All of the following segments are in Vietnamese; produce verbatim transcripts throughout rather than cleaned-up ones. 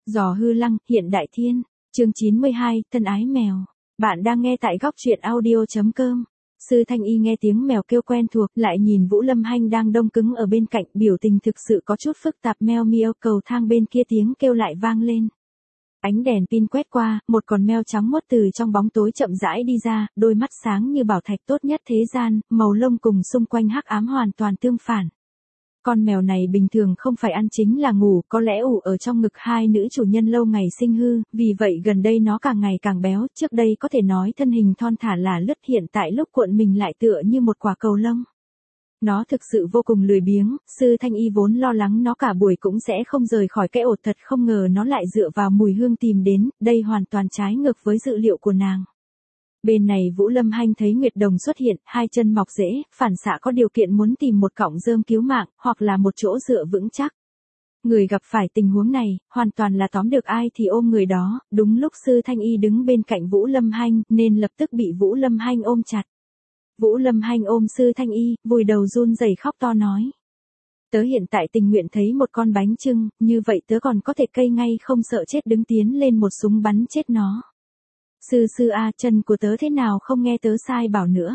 Giò hư lăng, hiện đại thiên. Chương chín mươi hai, thân ái mèo. Bạn đang nghe tại góc truyện audio.com. Sư Thanh Y nghe tiếng mèo kêu quen thuộc, lại nhìn Vũ Lâm Hanh đang đông cứng ở bên cạnh, biểu tình thực sự có chút phức tạp. Meo miêu, cầu thang bên kia tiếng kêu lại vang lên. Ánh đèn pin quét qua, một con mèo trắng muốt từ trong bóng tối chậm rãi đi ra, đôi mắt sáng như bảo thạch tốt nhất thế gian, màu lông cùng xung quanh hắc ám hoàn toàn tương phản. Con mèo này bình thường không phải ăn chính là ngủ, có lẽ ủ ở trong ngực hai nữ chủ nhân lâu ngày sinh hư, vì vậy gần đây nó càng ngày càng béo, trước đây có thể nói thân hình thon thả là lướt, hiện tại lúc cuộn mình lại tựa như một quả cầu lông. Nó thực sự vô cùng lười biếng, Sư Thanh Y vốn lo lắng nó cả buổi cũng sẽ không rời khỏi cái ổ, thật không ngờ nó lại dựa vào mùi hương tìm đến, đây hoàn toàn trái ngược với dự liệu của nàng. Bên này Vũ Lâm Hanh thấy Nguyệt Đồng xuất hiện, hai chân mọc rễ, phản xạ có điều kiện muốn tìm một cọng rơm cứu mạng, hoặc là một chỗ dựa vững chắc. Người gặp phải tình huống này, hoàn toàn là tóm được ai thì ôm người đó, đúng lúc Sư Thanh Y đứng bên cạnh Vũ Lâm Hanh, nên lập tức bị Vũ Lâm Hanh ôm chặt. Vũ Lâm Hanh ôm Sư Thanh Y, vùi đầu run rẩy khóc to nói. Tớ hiện tại tình nguyện thấy một con bánh chưng, như vậy tớ còn có thể cây ngay không sợ chết đứng tiến lên một súng bắn chết nó. Sư sư a, chân của tớ thế nào không nghe tớ sai bảo nữa.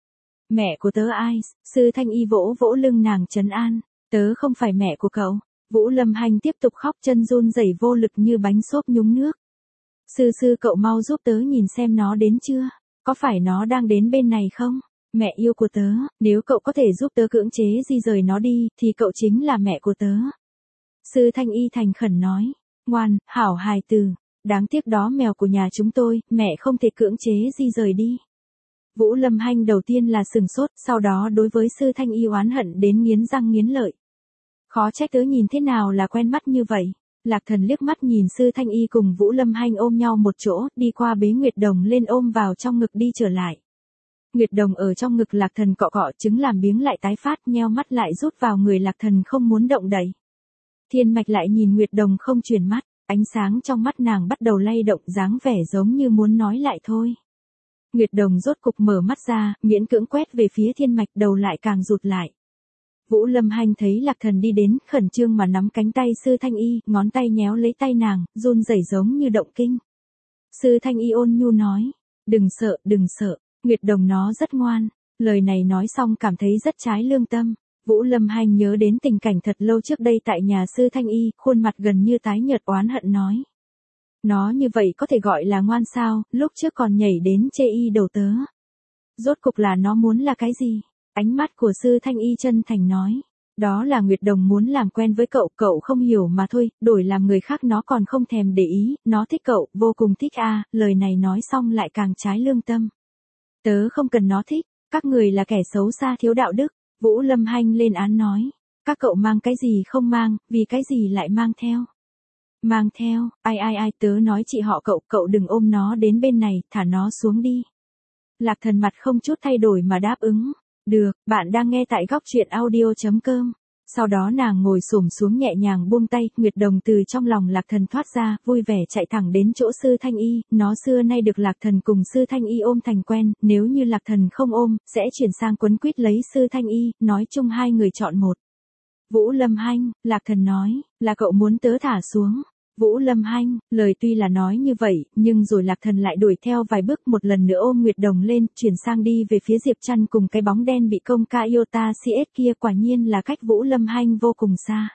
Mẹ của tớ ai? Sư Thanh Y vỗ vỗ lưng nàng trấn an. Tớ không phải mẹ của cậu. Vũ Lâm Hanh tiếp tục khóc, chân run rẩy vô lực như bánh xốp nhúng nước. Sư sư cậu mau giúp tớ nhìn xem nó đến chưa? Có phải nó đang đến bên này không? Mẹ yêu của tớ, nếu cậu có thể giúp tớ cưỡng chế di rời nó đi, thì cậu chính là mẹ của tớ. Sư Thanh Y thành khẩn nói. Ngoan, hảo hài từ. Đáng tiếc đó mèo của nhà chúng tôi, mẹ không thể cưỡng chế di rời đi. Vũ Lâm Hanh đầu tiên là sừng sốt, sau đó đối với Sư Thanh Y oán hận đến nghiến răng nghiến lợi. Khó trách tớ nhìn thế nào là quen mắt như vậy. Lạc Thần liếc mắt nhìn Sư Thanh Y cùng Vũ Lâm Hanh ôm nhau một chỗ, đi qua bế Nguyệt Đồng lên ôm vào trong ngực đi trở lại. Nguyệt Đồng ở trong ngực Lạc Thần cọ cọ trứng làm biếng lại tái phát, nheo mắt lại rút vào người Lạc Thần không muốn động đậy. Thiên Mạch lại nhìn Nguyệt Đồng không chuyển mắt. Ánh sáng trong mắt nàng bắt đầu lay động, dáng vẻ giống như muốn nói lại thôi. Nguyệt Đồng rốt cục mở mắt ra, miễn cưỡng quét về phía Thiên Mạch, đầu lại càng rụt lại. Vũ Lâm Hanh thấy Lạc Thần đi đến, khẩn trương mà nắm cánh tay Sư Thanh Y, ngón tay nhéo lấy tay nàng, run rẩy giống như động kinh. Sư Thanh Y ôn nhu nói, đừng sợ, đừng sợ, Nguyệt Đồng nó rất ngoan. Lời này nói xong cảm thấy rất trái lương tâm. Vũ Lâm Hanh nhớ đến tình cảnh thật lâu trước đây tại nhà Sư Thanh Y, khuôn mặt gần như tái nhợt oán hận nói. Nó như vậy có thể gọi là ngoan sao, lúc trước còn nhảy đến chê y đầu tớ. Rốt cục là nó muốn là cái gì? Ánh mắt của Sư Thanh Y chân thành nói. Đó là Nguyệt Đồng muốn làm quen với cậu, cậu không hiểu mà thôi, đổi làm người khác nó còn không thèm để ý, nó thích cậu, vô cùng thích a. Lời này nói xong lại càng trái lương tâm. Tớ không cần nó thích, các người là kẻ xấu xa thiếu đạo đức. Vũ Lâm Hanh lên án nói, các cậu mang cái gì không mang, vì cái gì lại mang theo. Mang theo, ai ai ai, tớ nói chị họ cậu, cậu đừng ôm nó đến bên này, thả nó xuống đi. Lạc Thần mặt không chút thay đổi mà đáp ứng, được, bạn đang nghe tại góc truyện audio.com. Sau đó nàng ngồi xổm xuống nhẹ nhàng buông tay, Nguyệt Đồng từ trong lòng Lạc Thần thoát ra, vui vẻ chạy thẳng đến chỗ Sư Thanh Y, nó xưa nay được Lạc Thần cùng Sư Thanh Y ôm thành quen, nếu như Lạc Thần không ôm, sẽ chuyển sang quấn quýt lấy Sư Thanh Y, nói chung hai người chọn một. Vũ Lâm Hanh, Lạc Thần nói, là cậu muốn tớ thả xuống. Vũ Lâm Hanh, lời tuy là nói như vậy, nhưng rồi Lạc Thần lại đuổi theo vài bước, một lần nữa ôm Nguyệt Đồng lên, chuyển sang đi về phía Diệp Trăn cùng cái bóng đen bị công ca Iota xê ét kia, quả nhiên là cách Vũ Lâm Hanh vô cùng xa.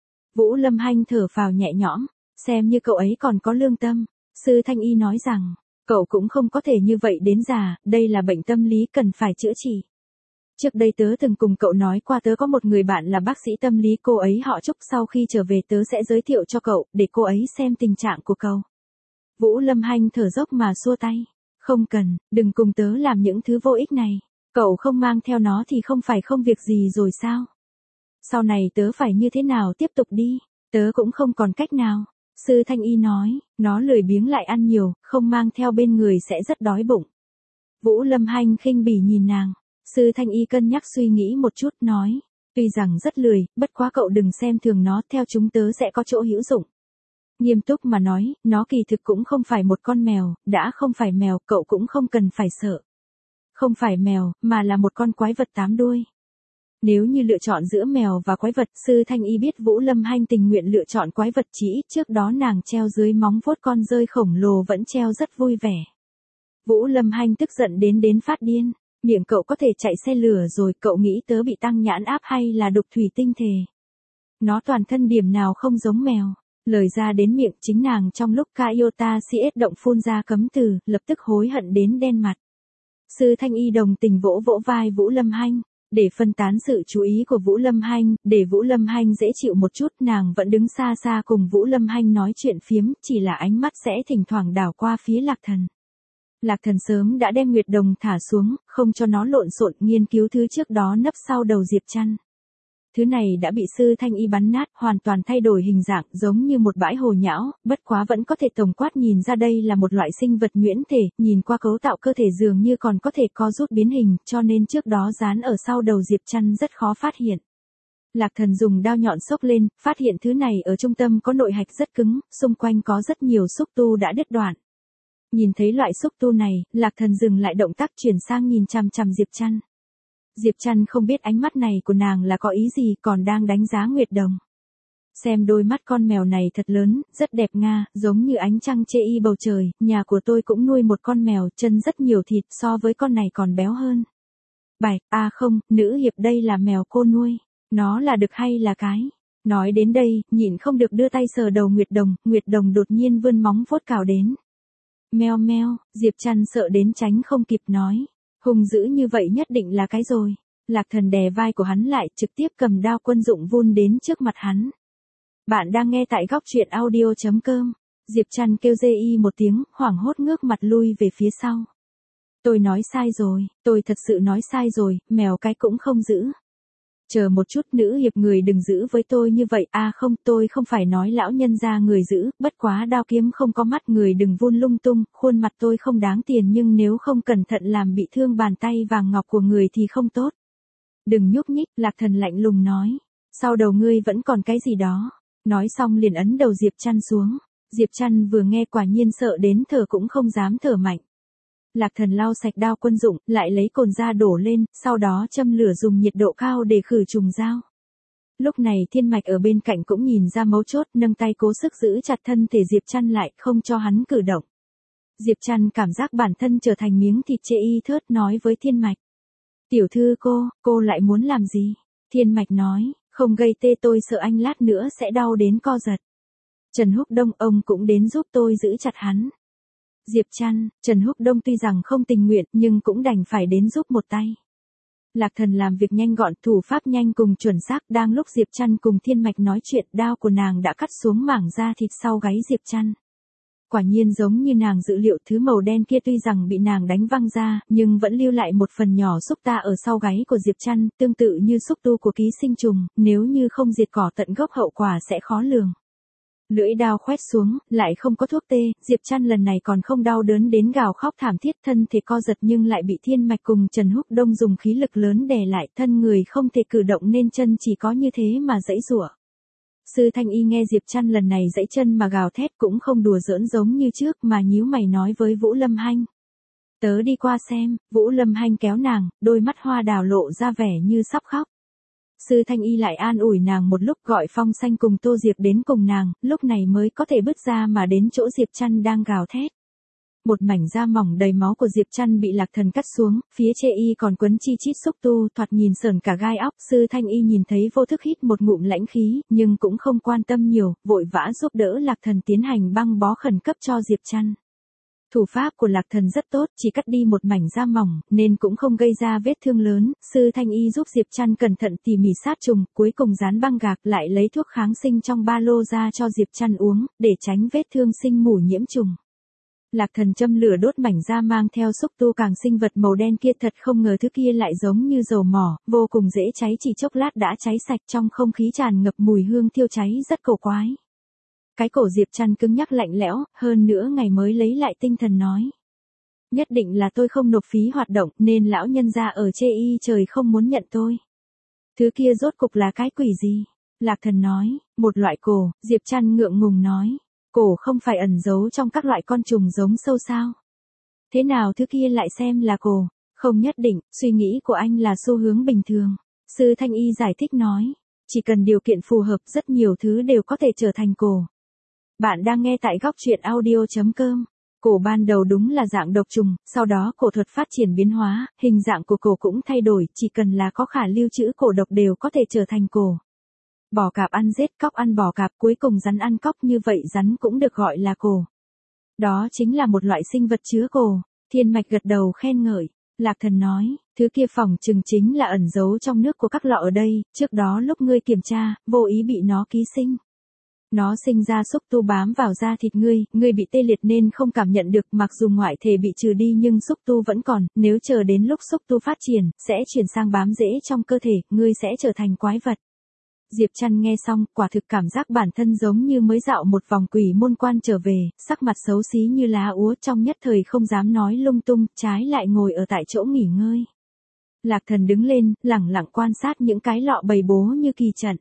Vũ Lâm Hanh thở phào nhẹ nhõm, xem như cậu ấy còn có lương tâm. Sư Thanh Y nói rằng, cậu cũng không có thể như vậy đến già, đây là bệnh tâm lý cần phải chữa trị. Trước đây tớ từng cùng cậu nói qua, tớ có một người bạn là bác sĩ tâm lý, cô ấy họ Trúc, sau khi trở về tớ sẽ giới thiệu cho cậu, để cô ấy xem tình trạng của cậu. Vũ Lâm Hanh thở dốc mà xua tay. Không cần, đừng cùng tớ làm những thứ vô ích này. Cậu không mang theo nó thì không phải không việc gì rồi sao? Sau này tớ phải như thế nào tiếp tục đi? Tớ cũng không còn cách nào. Sư Thanh Y nói, nó lười biếng lại ăn nhiều, không mang theo bên người sẽ rất đói bụng. Vũ Lâm Hanh khinh bỉ nhìn nàng. Sư Thanh Y cân nhắc suy nghĩ một chút, nói, tuy rằng rất lười, bất quá cậu đừng xem thường nó, theo chúng tớ sẽ có chỗ hữu dụng. Nghiêm túc mà nói, nó kỳ thực cũng không phải một con mèo, đã không phải mèo, cậu cũng không cần phải sợ. Không phải mèo, mà là một con quái vật tám đuôi. Nếu như lựa chọn giữa mèo và quái vật, Sư Thanh Y biết Vũ Lâm Hanh tình nguyện lựa chọn quái vật, chỉ ít trước đó nàng treo dưới móng vuốt con dơi khổng lồ vẫn treo rất vui vẻ. Vũ Lâm Hanh tức giận đến đến phát điên, miệng cậu có thể chạy xe lửa rồi, cậu nghĩ tớ bị tăng nhãn áp hay là đục thủy tinh thể? Nó toàn thân điểm nào không giống mèo. Lời ra đến miệng chính nàng trong lúc Kaiota xê ét động phun ra cấm từ, lập tức hối hận đến đen mặt. Sư Thanh Y đồng tình vỗ vỗ vai Vũ Lâm Hanh. Để phân tán sự chú ý của Vũ Lâm Hanh, để Vũ Lâm Hanh dễ chịu một chút, nàng vẫn đứng xa xa cùng Vũ Lâm Hanh nói chuyện phiếm, chỉ là ánh mắt sẽ thỉnh thoảng đảo qua phía Lạc Thần. Lạc Thần sớm đã đem Nguyệt Đồng thả xuống, không cho nó lộn xộn, nghiên cứu thứ trước đó nấp sau đầu Diệp Trăn. Thứ này đã bị Sư Thanh Y bắn nát, hoàn toàn thay đổi hình dạng, giống như một bãi hồ nhão, bất quá vẫn có thể tổng quát nhìn ra đây là một loại sinh vật nhuyễn thể, nhìn qua cấu tạo cơ thể dường như còn có thể co rút biến hình, cho nên trước đó dán ở sau đầu Diệp Trăn rất khó phát hiện. Lạc Thần dùng đao nhọn xốc lên, phát hiện thứ này ở trung tâm có nội hạch rất cứng, xung quanh có rất nhiều xúc tu đã đứt đoạn. Nhìn thấy loại xúc tu này, Lạc Thần dừng lại động tác chuyển sang nhìn chằm chằm Diệp Trăn. Diệp Trăn không biết ánh mắt này của nàng là có ý gì, còn đang đánh giá Nguyệt Đồng. Xem đôi mắt con mèo này thật lớn, rất đẹp nga, giống như ánh trăng chê y bầu trời, nhà của tôi cũng nuôi một con mèo, chân rất nhiều thịt, so với con này còn béo hơn. Bài, à không, nữ hiệp đây là mèo cô nuôi, nó là đực hay là cái? Nói đến đây, nhịn không được đưa tay sờ đầu Nguyệt Đồng, Nguyệt Đồng đột nhiên vươn móng vuốt cào đến. Meo meo, Diệp Trăn sợ đến tránh không kịp nói. Hung dữ như vậy nhất định là cái rồi. Lạc Thần đè vai của hắn lại, trực tiếp cầm đao quân dụng vun đến trước mặt hắn. Bạn đang nghe tại góc truyện audio chấm com. Diệp Trăn kêu dê y một tiếng, hoảng hốt ngước mặt lui về phía sau. Tôi nói sai rồi, tôi thật sự nói sai rồi, mèo cái cũng không giữ. Chờ một chút, nữ hiệp người đừng giữ với tôi như vậy, à không, tôi không phải nói lão nhân gia người giữ, bất quá đao kiếm không có mắt, người đừng vun lung tung, khuôn mặt tôi không đáng tiền nhưng nếu không cẩn thận làm bị thương bàn tay vàng ngọc của người thì không tốt. Đừng nhúc nhích, Lạc Thần lạnh lùng nói, sau đầu ngươi vẫn còn cái gì đó. Nói xong liền ấn đầu Diệp Trăn xuống. Diệp Trăn vừa nghe quả nhiên sợ đến thở cũng không dám thở mạnh. Lạc Thần lau sạch đao quân dụng, lại lấy cồn ra đổ lên, sau đó châm lửa dùng nhiệt độ cao để khử trùng dao. Lúc này Thiên Mạch ở bên cạnh cũng nhìn ra mấu chốt, nâng tay cố sức giữ chặt thân thể Diệp Trăn lại, không cho hắn cử động. Diệp Trăn cảm giác bản thân trở thành miếng thịt chê y thớt, nói với Thiên Mạch. Tiểu thư cô, cô lại muốn làm gì? Thiên Mạch nói, không gây tê, tôi sợ anh lát nữa sẽ đau đến co giật. Trần Húc Đông, ông cũng đến giúp tôi giữ chặt hắn. Diệp Trăn, Trần Húc Đông tuy rằng không tình nguyện nhưng cũng đành phải đến giúp một tay. Lạc Thần làm việc nhanh gọn, thủ pháp nhanh cùng chuẩn xác, đang lúc Diệp Trăn cùng Thiên Mạch nói chuyện, đao của nàng đã cắt xuống mảng da thịt sau gáy Diệp Trăn. Quả nhiên giống như nàng dự liệu, thứ màu đen kia tuy rằng bị nàng đánh văng ra, nhưng vẫn lưu lại một phần nhỏ xúc ta ở sau gáy của Diệp Trăn, tương tự như xúc tu của ký sinh trùng, nếu như không diệt cỏ tận gốc hậu quả sẽ khó lường. Lưỡi đao khoét xuống, lại không có thuốc tê, Diệp Trăn lần này còn không đau đớn đến gào khóc thảm thiết, thân thể co giật nhưng lại bị Thiên Mạch cùng Trần Húc Đông dùng khí lực lớn đè lại, thân người không thể cử động nên chân chỉ có như thế mà giãy giụa. Sư Thanh Y nghe Diệp Trăn lần này giãy chân mà gào thét cũng không đùa giỡn giống như trước mà nhíu mày nói với Vũ Lâm Hanh. Tớ đi qua xem, Vũ Lâm Hanh kéo nàng, đôi mắt hoa đào lộ ra vẻ như sắp khóc. Sư Thanh Y lại an ủi nàng một lúc, gọi Phong Xanh cùng Tô Diệp đến cùng nàng, lúc này mới có thể bứt ra mà đến chỗ Diệp Trăn đang gào thét. Một mảnh da mỏng đầy máu của Diệp Trăn bị Lạc Thần cắt xuống, phía chê y còn quấn chi chít xúc tu, thoạt nhìn sởn cả gai óc. Sư Thanh Y nhìn thấy vô thức hít một ngụm lãnh khí, nhưng cũng không quan tâm nhiều, vội vã giúp đỡ Lạc Thần tiến hành băng bó khẩn cấp cho Diệp Trăn. Thủ pháp của Lạc Thần rất tốt, chỉ cắt đi một mảnh da mỏng, nên cũng không gây ra vết thương lớn. Sư Thanh Y giúp Diệp Trăn cẩn thận tỉ mỉ sát trùng, cuối cùng dán băng gạc, lại lấy thuốc kháng sinh trong ba lô ra cho Diệp Trăn uống, để tránh vết thương sinh mủ nhiễm trùng. Lạc Thần châm lửa đốt mảnh da mang theo xúc tu càng sinh vật màu đen kia, thật không ngờ thứ kia lại giống như dầu mỏ, vô cùng dễ cháy, chỉ chốc lát đã cháy sạch, trong không khí tràn ngập mùi hương thiêu cháy rất cổ quái. Cái cổ Diệp Trăn cứng nhắc lạnh lẽo, hơn nữa ngày mới lấy lại tinh thần nói. Nhất định là tôi không nộp phí hoạt động nên lão nhân gia ở chê y trời không muốn nhận tôi. Thứ kia rốt cục là cái quỷ gì? Lạc Thần nói, một loại cổ. Diệp Trăn ngượng ngùng nói. Cổ không phải ẩn giấu trong các loại con trùng giống sâu sao? Thế nào thứ kia lại xem là cổ? Không nhất định, suy nghĩ của anh là xu hướng bình thường. Sư Thanh Y giải thích nói, chỉ cần điều kiện phù hợp rất nhiều thứ đều có thể trở thành cổ. Bạn đang nghe tại góc truyện audio.com. Cổ ban đầu đúng là dạng độc trùng, sau đó cổ thuật phát triển biến hóa, hình dạng của cổ cũng thay đổi, chỉ cần là có khả lưu trữ cổ độc đều có thể trở thành cổ. Bò cạp ăn rết, cóc ăn bò cạp, cuối cùng rắn ăn cóc, như vậy rắn cũng được gọi là cổ. Đó chính là một loại sinh vật chứa cổ. Thiên Mạch gật đầu khen ngợi. Lạc Thần nói, thứ kia phòng chừng chính là ẩn giấu trong nước của các lọ ở đây, trước đó lúc ngươi kiểm tra, vô ý bị nó ký sinh. Nó sinh ra xúc tu bám vào da thịt ngươi, ngươi bị tê liệt nên không cảm nhận được, mặc dù ngoại thể bị trừ đi nhưng xúc tu vẫn còn, nếu chờ đến lúc xúc tu phát triển, sẽ chuyển sang bám rễ trong cơ thể, ngươi sẽ trở thành quái vật. Diệp Trăn nghe xong, quả thực cảm giác bản thân giống như mới dạo một vòng quỷ môn quan trở về, sắc mặt xấu xí như lá úa, trong nhất thời không dám nói lung tung, trái lại ngồi ở tại chỗ nghỉ ngơi. Lạc Thần đứng lên, lẳng lặng quan sát những cái lọ bày bố như kỳ trận.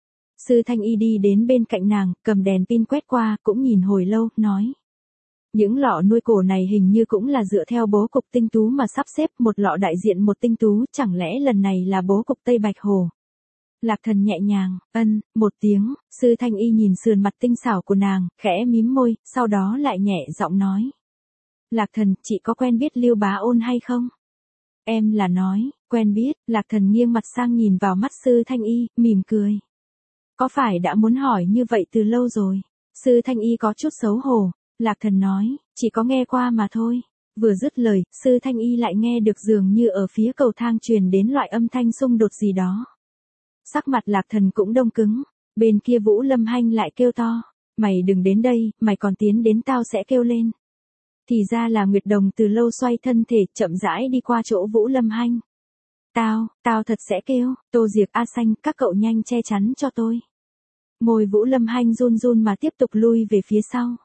Sư Thanh Y đi đến bên cạnh nàng, cầm đèn pin quét qua, cũng nhìn hồi lâu, nói. Những lọ nuôi cổ này hình như cũng là dựa theo bố cục tinh tú mà sắp xếp, một lọ đại diện một tinh tú, chẳng lẽ lần này là bố cục Tây Bạch Hồ. Lạc Thần nhẹ nhàng, ân, một tiếng, Sư Thanh Y nhìn sườn mặt tinh xảo của nàng, khẽ mím môi, sau đó lại nhẹ giọng nói. Lạc Thần, chị có quen biết Lưu Bá Ôn hay không? Em là nói, quen biết, Lạc Thần nghiêng mặt sang nhìn vào mắt Sư Thanh Y, mỉm cười. Có phải đã muốn hỏi như vậy từ lâu rồi? Sư Thanh Y có chút xấu hổ, Lạc Thần nói, chỉ có nghe qua mà thôi. Vừa dứt lời, Sư Thanh Y lại nghe được dường như ở phía cầu thang truyền đến loại âm thanh xung đột gì đó. Sắc mặt Lạc Thần cũng đông cứng, bên kia Vũ Lâm Hanh lại kêu to, mày đừng đến đây, mày còn tiến đến tao sẽ kêu lên. Thì ra là Nguyệt Đồng từ lâu xoay thân thể, chậm rãi đi qua chỗ Vũ Lâm Hanh. Tao, tao thật sẽ kêu, Tô Diệc, A Xanh, các cậu nhanh che chắn cho tôi. Môi Vũ Lâm Hanh run run mà tiếp tục lui về phía sau.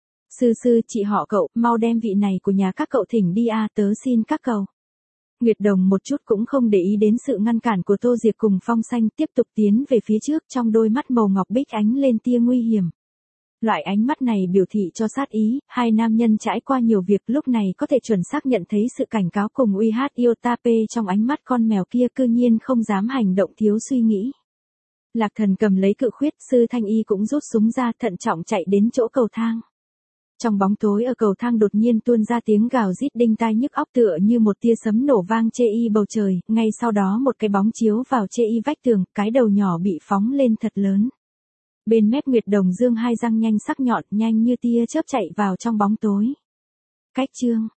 Sư sư, chị họ cậu, mau đem vị này của nhà các cậu thỉnh đi a, tớ xin các cậu. Nguyệt Đồng một chút cũng không để ý đến sự ngăn cản của Tô Diệc cùng Phong Xanh, tiếp tục tiến về phía trước, trong đôi mắt màu ngọc bích ánh lên tia nguy hiểm. Loại ánh mắt này biểu thị cho sát ý, hai nam nhân trải qua nhiều việc lúc này có thể chuẩn xác nhận thấy sự cảnh cáo cùng uy hát Iotape trong ánh mắt con mèo kia, cư nhiên không dám hành động thiếu suy nghĩ. Lạc Thần cầm lấy cự khuyết, Sư Thanh Y cũng rút súng ra, thận trọng chạy đến chỗ cầu thang. Trong bóng tối ở cầu thang đột nhiên tuôn ra tiếng gào rít đinh tai nhức óc tựa như một tia sấm nổ vang chê y bầu trời, ngay sau đó một cái bóng chiếu vào chê y vách tường, cái đầu nhỏ bị phóng lên thật lớn. Bên mép Nguyệt Đồng dương hai răng nhanh sắc nhọn, nhanh như tia chớp chạy vào trong bóng tối. Cách chương